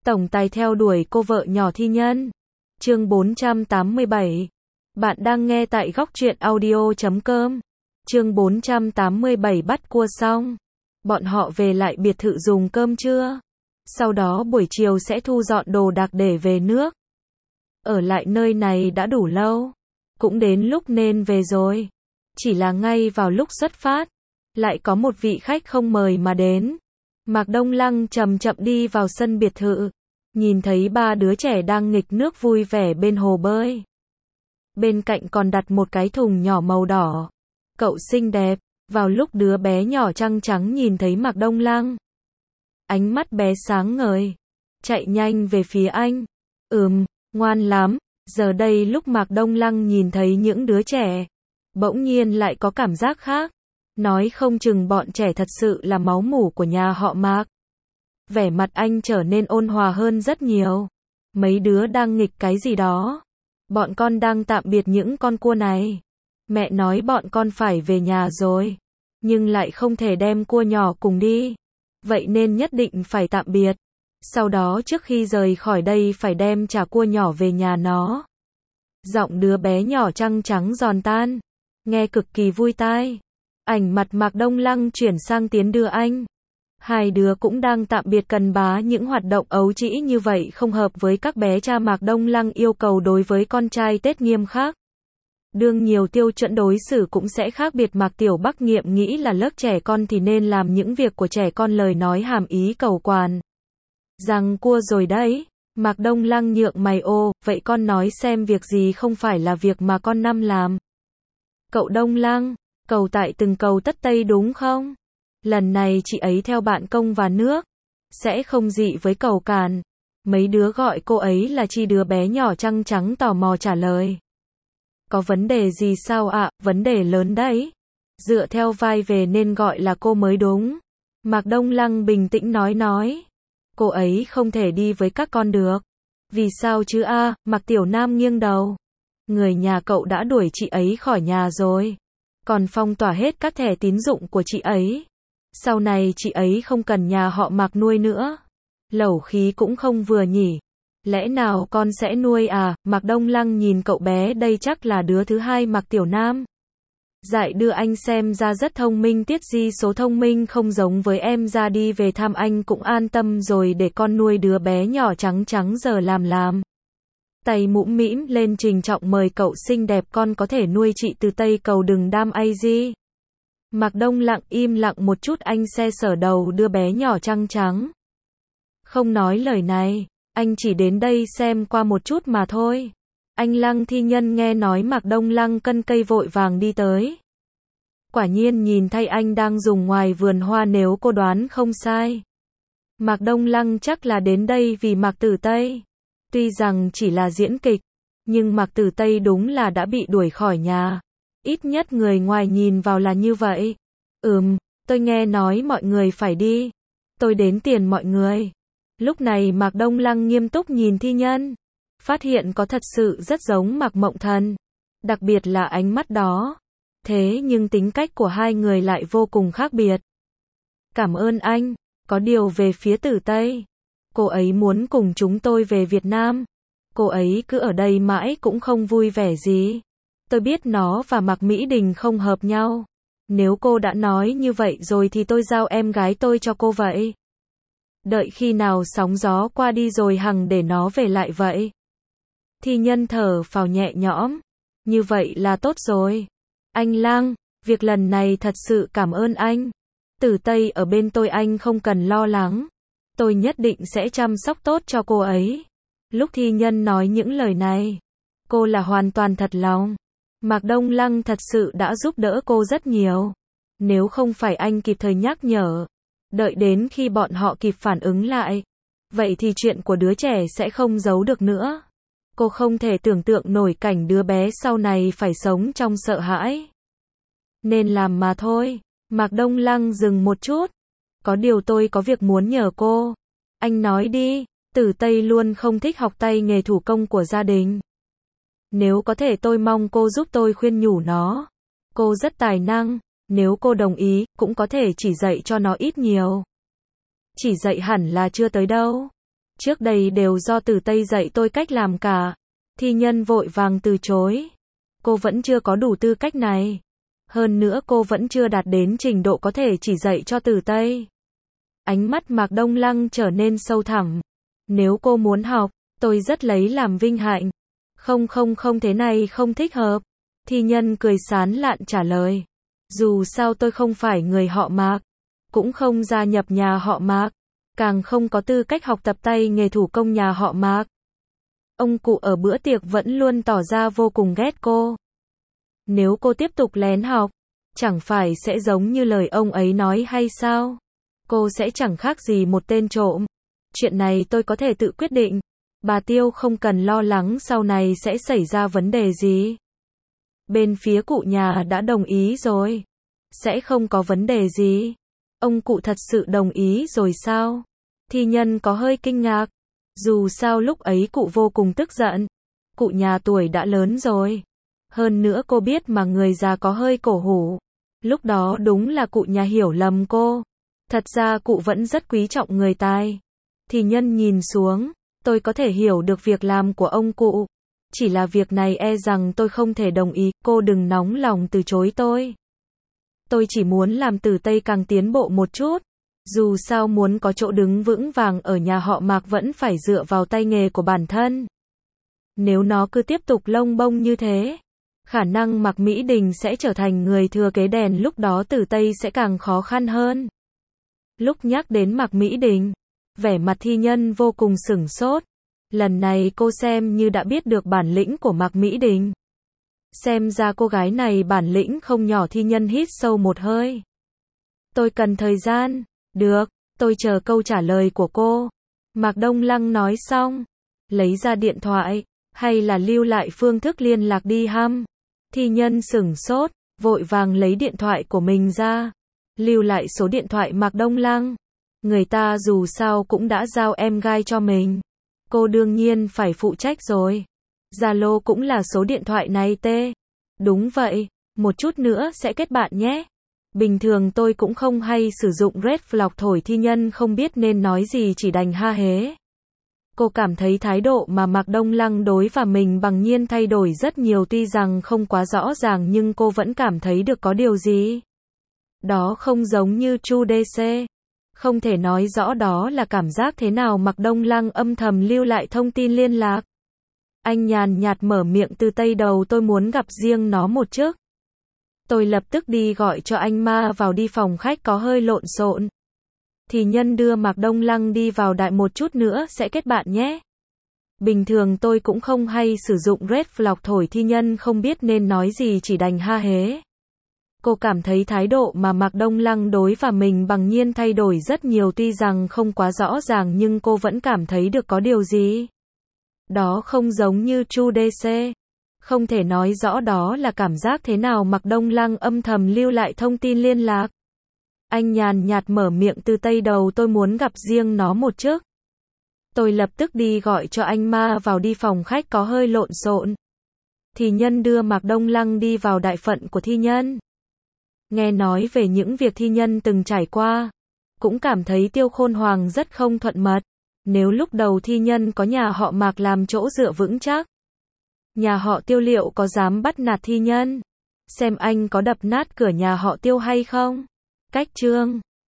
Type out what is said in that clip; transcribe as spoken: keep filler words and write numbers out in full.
tổng tài theo đuổi cô vợ nhỏ thi nhân. Chương bốn trăm tám mươi bảy. Bạn đang nghe tại góc truyện audio chấm com. Chương bốn trăm tám mươi bảy bắt cua xong. Bọn họ về lại biệt thự dùng cơm trưa. Sau đó buổi chiều sẽ thu dọn đồ đạc để về nước. Ở lại nơi này đã đủ lâu. Cũng đến lúc nên về rồi. Chỉ là ngay vào lúc xuất phát, lại có một vị khách không mời mà đến. Mạc Đông Lăng chậm chậm đi vào sân biệt thự. Nhìn thấy ba đứa trẻ đang nghịch nước vui vẻ bên hồ bơi. Bên cạnh còn đặt một cái thùng nhỏ màu đỏ. Cậu xinh đẹp. Vào lúc đứa bé nhỏ trăng trắng nhìn thấy Mạc Đông Lăng, ánh mắt bé sáng ngời, chạy nhanh về phía anh. Ừm, ngoan lắm. Giờ đây lúc Mạc Đông Lăng nhìn thấy những đứa trẻ, bỗng nhiên lại có cảm giác khác. Nói không chừng bọn trẻ thật sự là máu mủ của nhà họ Mạc. Vẻ mặt anh trở nên ôn hòa hơn rất nhiều. Mấy đứa đang nghịch cái gì đó. Bọn con đang tạm biệt những con cua này. Mẹ nói bọn con phải về nhà rồi, nhưng lại không thể đem cua nhỏ cùng đi. Vậy nên nhất định phải tạm biệt. Sau đó trước khi rời khỏi đây phải đem trả cua nhỏ về nhà nó. Giọng đứa bé nhỏ trăng trắng giòn tan, nghe cực kỳ vui tai. Ảnh mặt Mạc Đông Lăng chuyển sang tiến đưa anh. Hai đứa cũng đang tạm biệt cần bá, những hoạt động ấu trĩ như vậy không hợp với các bé. Cha Mạc Đông Lăng yêu cầu đối với con trai Tết nghiêm khắc. Đương nhiều tiêu chuẩn đối xử cũng sẽ khác biệt. Mạc Tiểu Bắc nghiệm nghĩ là lớp trẻ con thì nên làm những việc của trẻ con, lời nói hàm ý cầu toàn rằng cua rồi đấy. Mạc Đông Lăng nhượng mày, ô, vậy con nói xem việc gì không phải là việc mà con năm làm. Cậu Đông Lăng, cầu tại từng cầu tất tây đúng không? Lần này chị ấy theo bạn công và nước, sẽ không dị với cầu càn. Mấy đứa gọi cô ấy là Chi, đứa bé nhỏ trăng trắng tò mò trả lời. Có vấn đề gì sao ạ? À? Vấn đề lớn đấy. Dựa theo vai về nên gọi là cô mới đúng. Mạc Đông Lăng bình tĩnh nói nói. Cô ấy không thể đi với các con được. Vì sao chứ a? À? Mạc Tiểu Nam nghiêng đầu. Người nhà cậu đã đuổi chị ấy khỏi nhà rồi. Còn phong tỏa hết các thẻ tín dụng của chị ấy. Sau này chị ấy không cần nhà họ Mạc nuôi nữa. Lẩu khí cũng không vừa nhỉ. Lẽ nào con sẽ nuôi à? Mạc Đông Lăng nhìn cậu bé đây chắc là đứa thứ hai Mạc Tiểu Nam. Dại đưa anh xem ra rất thông minh, tiết di số thông minh không giống với em, ra đi về thăm anh cũng an tâm rồi, để con nuôi đứa bé nhỏ trắng trắng giờ làm làm. Tay mũm mĩm lên trình trọng mời cậu xinh đẹp, con có thể nuôi chị từ Tây Cầu, đừng đam ai gì. Mạc Đông Lặng im lặng một chút, anh xe sở đầu đưa bé nhỏ trăng trắng. Không nói lời này. Anh chỉ đến đây xem qua một chút mà thôi. Anh Lăng thi nhân nghe nói Mạc Đông Lăng cân cây vội vàng đi tới. Quả nhiên nhìn thay anh đang dùng ngoài vườn hoa, nếu cô đoán không sai. Mạc Đông Lăng chắc là đến đây vì Mạc Tử Tây. Tuy rằng chỉ là diễn kịch, nhưng Mạc Tử Tây đúng là đã bị đuổi khỏi nhà. Ít nhất người ngoài nhìn vào là như vậy. Ừm, tôi nghe nói mọi người phải đi. Tôi đến tiền mọi người. Lúc này Mạc Đông Lăng nghiêm túc nhìn thi nhân. Phát hiện có thật sự rất giống Mạc Mộng Thần. Đặc biệt là ánh mắt đó. Thế nhưng tính cách của hai người lại vô cùng khác biệt. Cảm ơn anh. Có điều về phía Tử Tây, cô ấy muốn cùng chúng tôi về Việt Nam. Cô ấy cứ ở đây mãi cũng không vui vẻ gì. Tôi biết nó và Mạc Mỹ Đình không hợp nhau. Nếu cô đã nói như vậy rồi thì tôi giao em gái tôi cho cô vậy. Đợi khi nào sóng gió qua đi rồi hằng để nó về lại vậy. Thi nhân thở phào nhẹ nhõm. Như vậy là tốt rồi. Anh Lăng, việc lần này thật sự cảm ơn anh. Tử Tây ở bên tôi, anh không cần lo lắng. Tôi nhất định sẽ chăm sóc tốt cho cô ấy. Lúc thi nhân nói những lời này, cô là hoàn toàn thật lòng. Mạc Đông Lăng thật sự đã giúp đỡ cô rất nhiều. Nếu không phải anh kịp thời nhắc nhở, đợi đến khi bọn họ kịp phản ứng lại, vậy thì chuyện của đứa trẻ sẽ không giấu được nữa. Cô không thể tưởng tượng nổi cảnh đứa bé sau này phải sống trong sợ hãi. Nên làm mà thôi. Mạc Đông Lăng dừng một chút. Có điều tôi có việc muốn nhờ cô. Anh nói đi. Tử Tây luôn không thích học tay nghề thủ công của gia đình. Nếu có thể tôi mong cô giúp tôi khuyên nhủ nó. Cô rất tài năng. Nếu cô đồng ý, cũng có thể chỉ dạy cho nó ít nhiều. Chỉ dạy hẳn là chưa tới đâu. Trước đây đều do Tử Tây dạy tôi cách làm cả. Thi nhân vội vàng từ chối. Cô vẫn chưa có đủ tư cách này. Hơn nữa cô vẫn chưa đạt đến trình độ có thể chỉ dạy cho Tử Tây. Ánh mắt Mạc Đông Lăng trở nên sâu thẳm. Nếu cô muốn học, tôi rất lấy làm vinh hạnh. Không không không thế này không thích hợp. Thi nhân cười sán lạn trả lời. Dù sao tôi không phải người họ Mạc. Cũng không gia nhập nhà họ Mạc. Càng không có tư cách học tập tay nghề thủ công nhà họ Mạc. Ông cụ ở bữa tiệc vẫn luôn tỏ ra vô cùng ghét cô. Nếu cô tiếp tục lén học, chẳng phải sẽ giống như lời ông ấy nói hay sao? Cô sẽ chẳng khác gì một tên trộm. Chuyện này tôi có thể tự quyết định. Bà Tiêu không cần lo lắng sau này sẽ xảy ra vấn đề gì. Bên phía cụ nhà đã đồng ý rồi. Sẽ không có vấn đề gì. Ông cụ thật sự đồng ý rồi sao? Thi nhân có hơi kinh ngạc. Dù sao lúc ấy cụ vô cùng tức giận. Cụ nhà tuổi đã lớn rồi. Hơn nữa cô biết mà người già có hơi cổ hủ. Lúc đó đúng là cụ nhà hiểu lầm cô. Thật ra cụ vẫn rất quý trọng người tài. Thi nhân nhìn xuống. Tôi có thể hiểu được việc làm của ông cụ. Chỉ là việc này e rằng tôi không thể đồng ý. Cô đừng nóng lòng từ chối tôi. Tôi chỉ muốn làm Tử Tây càng tiến bộ một chút. Dù sao muốn có chỗ đứng vững vàng ở nhà họ Mạc vẫn phải dựa vào tay nghề của bản thân. Nếu nó cứ tiếp tục lông bông như thế, khả năng Mạc Mỹ Đình sẽ trở thành người thừa kế đèn, lúc đó Tử Tây sẽ càng khó khăn hơn. Lúc nhắc đến Mạc Mỹ Đình, vẻ mặt thi nhân vô cùng sửng sốt. Lần này cô xem như đã biết được bản lĩnh của Mạc Mỹ Đình. Xem ra cô gái này bản lĩnh không nhỏ. Thi nhân hít sâu một hơi. Tôi cần thời gian. Được, tôi chờ câu trả lời của cô. Mạc Đông Lăng nói xong, lấy ra điện thoại, hay là lưu lại phương thức liên lạc đi hăm. Thi nhân sửng sốt, vội vàng lấy điện thoại của mình ra, lưu lại số điện thoại Mạc Đông Lăng. Người ta dù sao cũng đã giao em gái cho mình. Cô đương nhiên phải phụ trách rồi. Zalo cũng là số điện thoại này tê. Đúng vậy, một chút nữa sẽ kết bạn nhé. Bình thường tôi cũng không hay sử dụng Red Flag thổi. Thi nhân không biết nên nói gì chỉ đành ha hế. Cô cảm thấy thái độ mà Mạc Đông Lăng đối và mình bằng nhiên thay đổi rất nhiều, tuy rằng không quá rõ ràng nhưng cô vẫn cảm thấy được có điều gì. Đó không giống như Chu đê xê. Không thể nói rõ đó là cảm giác thế nào. Mạc Đông Lăng âm thầm lưu lại thông tin liên lạc. Anh nhàn nhạt mở miệng, từ Tây đầu tôi muốn gặp riêng nó một chút. Tôi lập tức đi gọi cho anh ma vào đi, phòng khách có hơi lộn xộn. Thì nhân đưa Mạc Đông Lăng đi vào, đại một chút nữa sẽ kết bạn nhé. Bình thường tôi cũng không hay sử dụng Red Flag thổi. Thi nhân không biết nên nói gì chỉ đành ha hế. Cô cảm thấy thái độ mà Mạc Đông Lăng đối và mình bằng nhiên thay đổi rất nhiều, tuy rằng không quá rõ ràng nhưng cô vẫn cảm thấy được có điều gì. Đó không giống như Chu đê xê. Không thể nói rõ đó là cảm giác thế nào. Mạc Đông Lăng âm thầm lưu lại thông tin liên lạc. Anh nhàn nhạt mở miệng, từ Tây đầu tôi muốn gặp riêng nó một chút. Tôi lập tức đi gọi cho anh ma vào đi, phòng khách có hơi lộn xộn. Thì nhân đưa Mạc Đông Lăng đi vào đại phận của thi nhân. Nghe nói về những việc thi nhân từng trải qua, cũng cảm thấy Tiêu Khôn Hoàng rất không thuận mật. Nếu lúc đầu thi nhân có nhà họ Mạc làm chỗ dựa vững chắc, nhà họ Tiêu liệu có dám bắt nạt thi nhân? Xem anh có đập nát cửa nhà họ Tiêu hay không? Cách chương